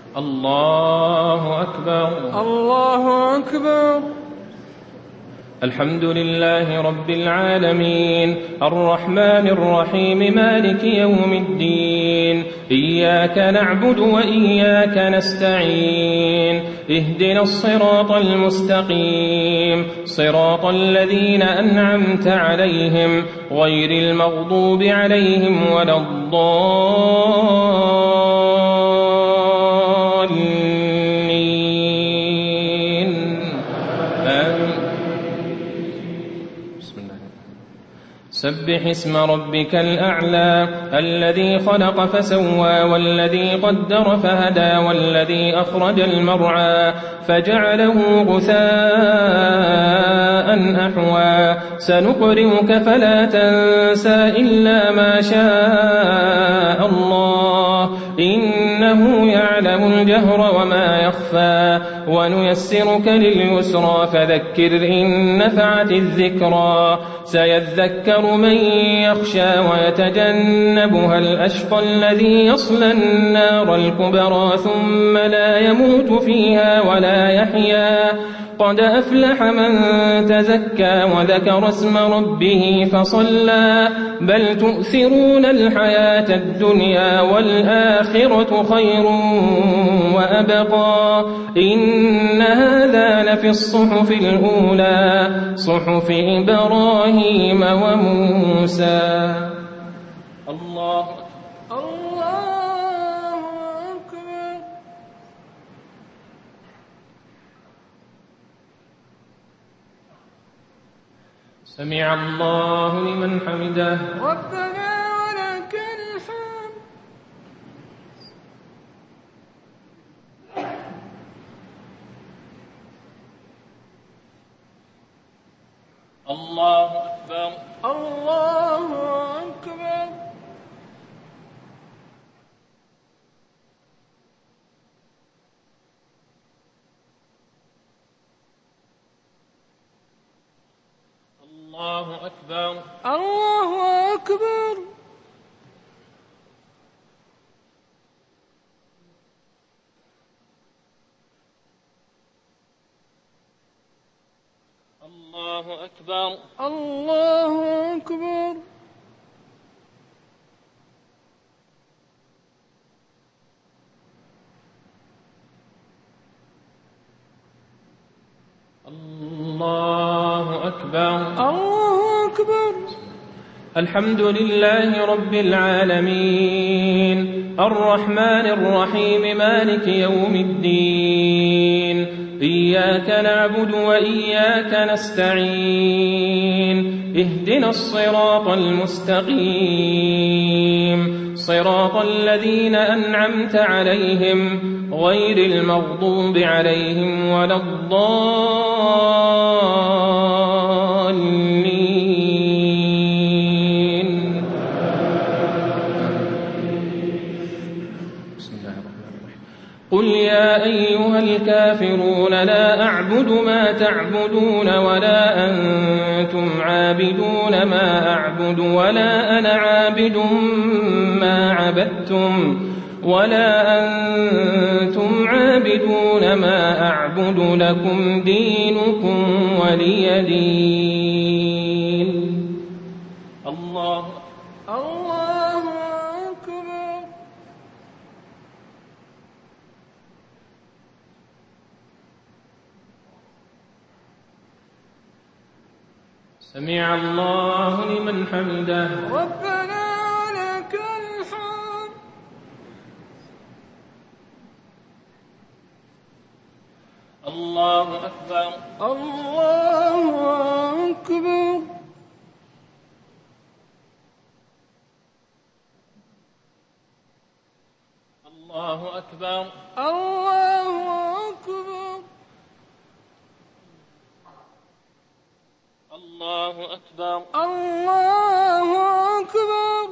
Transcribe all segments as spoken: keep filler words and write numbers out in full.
الله أكبر. الله أكبر. الحمد لله رب العالمين الرحمن الرحيم مالك يوم الدين إياك نعبد وإياك نستعين اهدنا الصراط المستقيم صراط الذين أنعمت عليهم غير المغضوب عليهم ولا الضالين آمين. سبح اسم ربك الأعلى الذي خلق فسوى والذي قدر فهدى والذي أخرج المرعى فجعله غثاء أحوى سنقرئك فلا تنسى إلا ما شاء الله إنه يعلم الجهر وما يخفى ونيسرك لليسرى فذكر إن نفعت الذكرى سيذكر من يخشى ويتجنبها الأشقى الذي يصلى النار الكبرى ثم لا يموت فيها ولا يحيا قد أفلح من تزكى وذكر اسم ربه فصلى بل تؤثرون الحياة الدنيا والآخرة خير وأبقى إن هذا لفي الصحف الأولى صحف إبراهيم وموسى. الله الله أكبر. سمع الله لمن حمده ربنا ولك الحمد. الله أكبر. الله أكبر. الله أكبر. الله أكبر. الله أكبر. الله أكبر. الله أكبر. الله أكبر. الحمد لله رب العالمين الرحمن الرحيم مالك يوم الدين إياك نعبد وإياك نستعين اهدنا الصراط المستقيم صراط الذين أنعمت عليهم غير المغضوب عليهم ولا الضالين. بسم الله الرحمن الرحيم. قل يا أيها الكافرون لا أعبد ما تعبدون ولا أنتم عابدون ما أعبد ولا أنا عابد ما عبدتم ولا أنتم عابدون ما أعبد لكم دينكم ولي دين. الله الله أكبر. سمع الله لمن حمده ربنا ولك الحمد. الله أكبر. الله أكبر. الله أكبر. الله أكبر. الله أكبر. الله أكبر.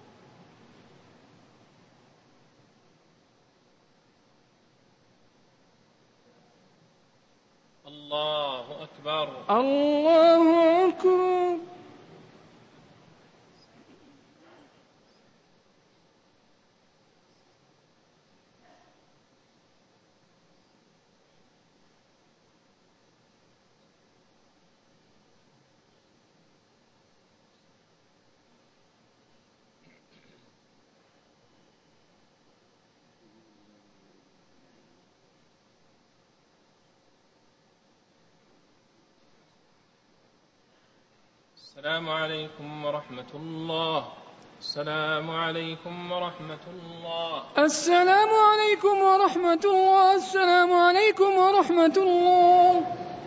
الله أكبر. الله أكبر. السلام عليكم ورحمة الله. السلام عليكم ورحمة الله. السلام عليكم ورحمة الله. السلام عليكم ورحمة الله.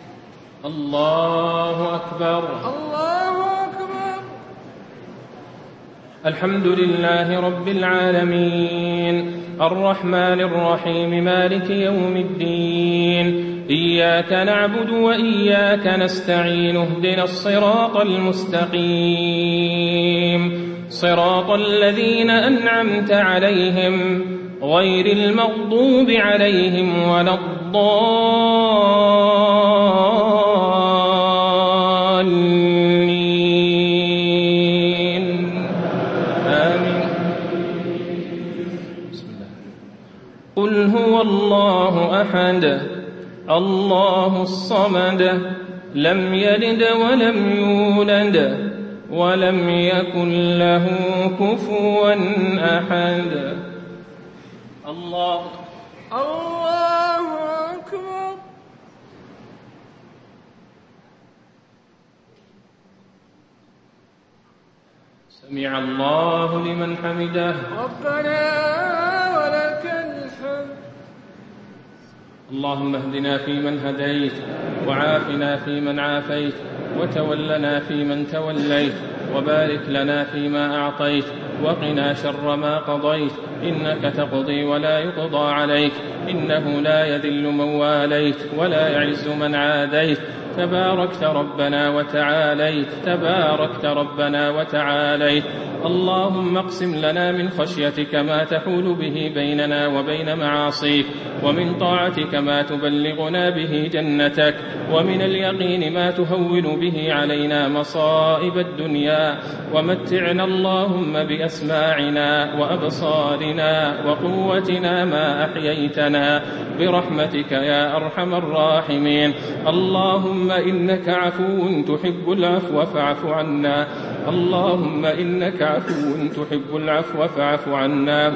الله أكبر. الله أكبر. الحمد لله رب العالمين الرحمن الرحيم مالك يوم الدين إياك نعبد وإياك نستعين اهدنا الصراط المستقيم صراط الذين أنعمت عليهم غير المغضوب عليهم ولا الضالين آمين. بسم الله. قل هو الله أحد الله الصمد لم يلد ولم يولد ولم يكن له كفوا أحد. الله الله أكبر. سمع الله لمن حمده. ربنا ولك الحمد. اللهم اهدنا فيمن هديت وعافنا فيمن عافيت وتولنا فيمن توليت وبارك لنا فيما أعطيت وقنا شر ما قضيت إنك تقضي ولا يقضى عليك إنه لا يذل من واليت ولا يعز من عاديت تباركت ربنا وتعاليت تباركت ربنا وتعاليت. اللهم اقسم لنا من خشيتك ما تحول به بيننا وبين معاصيك ومن طاعتك ما تبلغنا به جنتك ومن اليقين ما تهون به علينا مصائب الدنيا ومتعنا اللهم بأسماعنا وأبصارنا وقوتنا ما أحييتنا برحمتك يا أرحم الراحمين. اللهم إنك عفو تحب العفو فاعف عنا. اللهم إنك عفو تحب العفو فاعف عنا.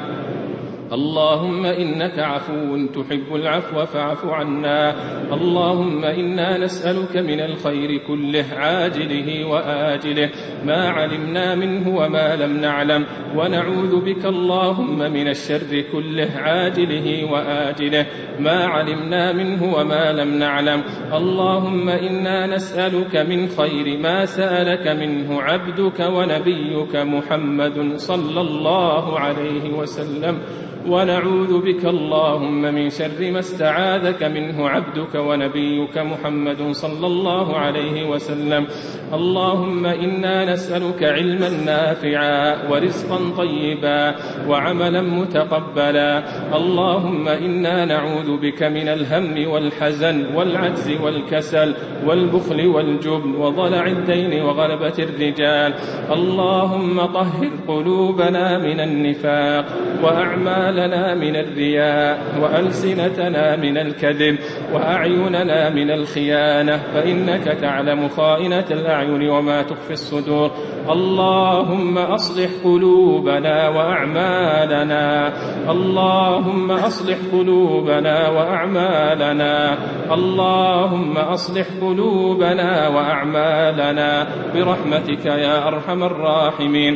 اللهم إنك عفو تحب العفو فاعف عنا. اللهم إنا نسألك من الخير كله عاجله وآجله ما علمنا منه وما لم نعلم ونعوذ بك اللهم من الشر كله عاجله وآجله ما علمنا منه وما لم نعلم. اللهم إنا نسألك من خير ما سألك منه عبدك ونبيك محمد صلى الله عليه وسلم ونعوذ بك اللهم من شر ما استعاذك منه عبدك ونبيك محمد صلى الله عليه وسلم. اللهم إنا نسألك علما نافعا ورزقا طيبا وعملا متقبلا. اللهم إنا نعوذ بك من الهم والحزن والعجز والكسل والبخل والجبن وضلع الدين وغلبة الرجال. اللهم طهر قلوبنا من النفاق وأعمالنا من الرياء وألسنتنا من الكذب وأعيننا من الخيانة فإنك تعلم خائنة الأعين وما تخفي الصدور. اللهم أصلح قلوبنا وأعمالنا. اللهم أصلح قلوبنا وأعمالنا. اللهم أصلح قلوبنا وأعمالنا برحمتك يا أرحم الراحمين.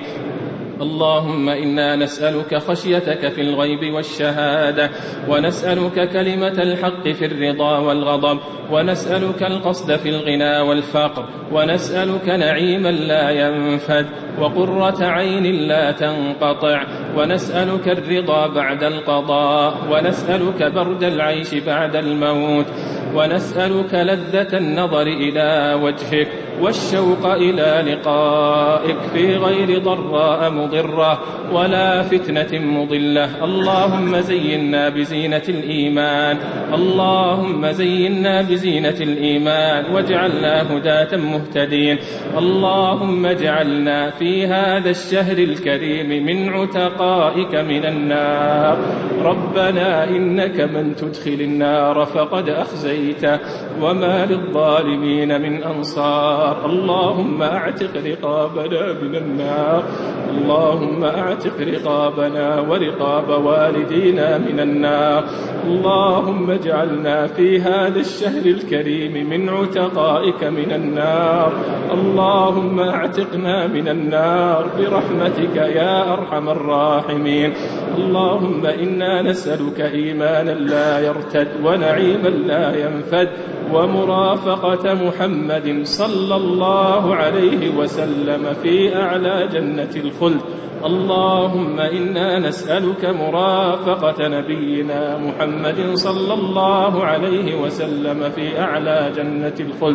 اللهم إنا نسألك خشيتك في الغيب والشهادة ونسألك كلمة الحق في الرضا والغضب ونسألك القصد في الغنى والفقر ونسألك نعيما لا ينفد وقرة عين لا تنقطع ونسألك الرضا بعد القضاء ونسألك برد العيش بعد الموت ونسألك لذة النظر إلى وجهك والشوق إلى لقائك في غير ضراء مضرة ولا فتنة مضلة. اللهم زينا بزينة الإيمان. اللهم زينا بزينة الإيمان واجعلنا هداة مهتدين. اللهم اجعلنا في هذا الشهر الكريم من عتقائك من النار. ربنا إنك من تدخل النار فقد أخزيته وما للظالمين من أنصار. النار. اللهم اعتق رقابنا من النار. اللهم اعتق رقابنا ورقاب والدينا من النار. اللهم اجعلنا في هذا الشهر الكريم من عتقائك من النار. اللهم اعتقنا من النار برحمتك يا أرحم الراحمين. اللهم إنا نسألك إيمانا لا يرتد ونعيما لا ينفد ومرافقة محمد صلى الله عليه وسلم في أعلى جنة الخلد. اللهم إنا نسألك مرافقة نبينا محمد صلى الله عليه وسلم في أعلى جنة الخلد.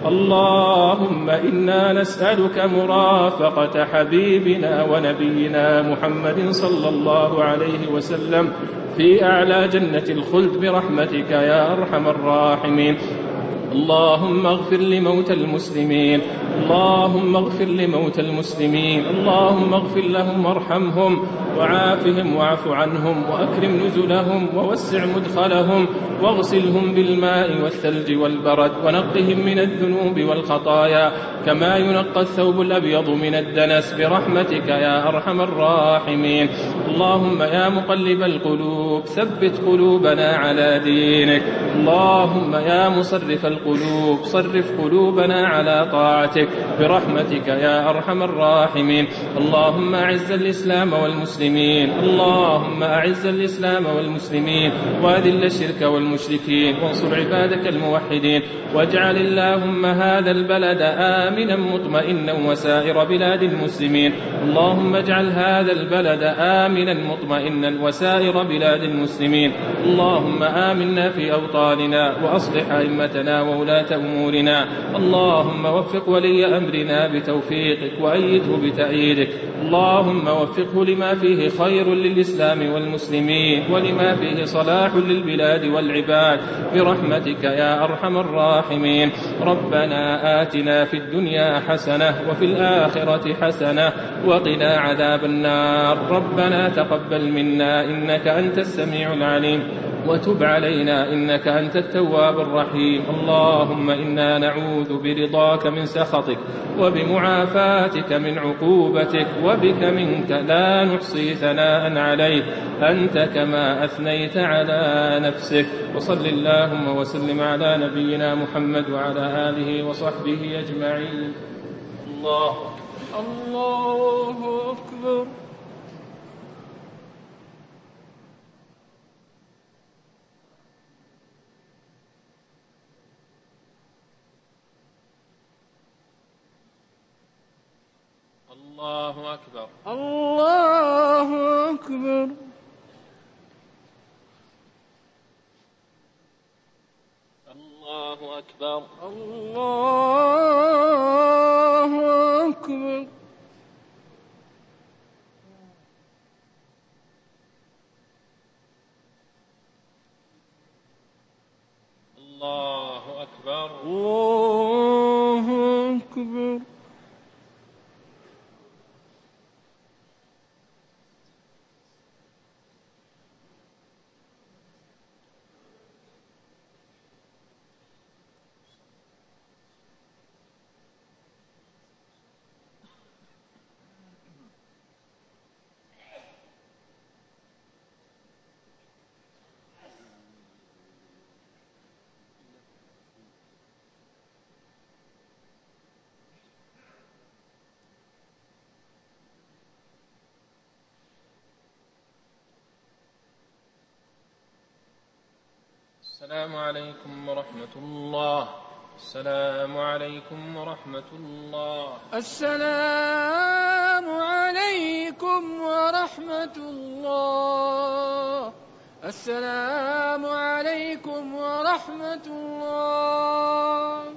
اللهم إنا نسألك مرافقة حبيبنا ونبينا محمد صلى الله عليه وسلم في أعلى جنة الخلد برحمتك يا أرحم الراحمين. اللهم اغفر لموتى المسلمين. اللهم اغفر لموتى المسلمين. اللهم اغفر لهم وارحمهم وعافهم واعف عنهم وأكرم نزلهم ووسع مدخلهم واغسلهم بالماء والثلج والبرد ونقهم من الذنوب والخطايا كما ينقى الثوب الأبيض من الدنس برحمتك يا أرحم الراحمين. اللهم يا مقلب القلوب ثبت قلوبنا على دينك. اللهم يا مصرف القلوب صرف قلوبنا على طاعتك برحمتك يا أرحم الراحمين. اللهم أعز الإسلام والمسلمين. اللهم أعز الإسلام والمسلمين وأذل الشرك والمشركين وانصر عبادك الموحدين واجعل اللهم هذا البلد آمنا مطمئنا وسائر بلاد المسلمين. اللهم اجعل هذا البلد آمنا مطمئنا وسائر بلاد المسلمين. اللهم آمنا في أوطاننا وأصلح أئمتنا وولاة أمورنا. اللهم وفق ولي أمرنا بتوفيقك وأيده بتأييدك. اللهم وفقه لما فيه خير للإسلام والمسلمين ولما فيه صلاح للبلاد والعباد برحمتك يا أرحم الراحمين. ربنا آتنا في الدنيا حسنة وفي الآخرة حسنة وقنا عذاب النار. ربنا تقبل منا إنك أنت السميع العليم وتب علينا إنك أنت التواب الرحيم. اللهم إنا نعوذ برضاك من سخطك وبمعافاتك من عقوبتك وبك منك لا نحصي ثناء عليك أنت كما أثنيت على نفسك. وصل اللهم وسلم على نبينا محمد وعلى آله وصحبه أجمعين. الله الله أكبر. الله أكبر. الله أكبر. الله أكبر. الله أكبر. الله أكبر. الله أكبر. السلام عليكم ورحمة الله. السلام عليكم ورحمة الله. السلام عليكم ورحمة الله. السلام عليكم ورحمة الله.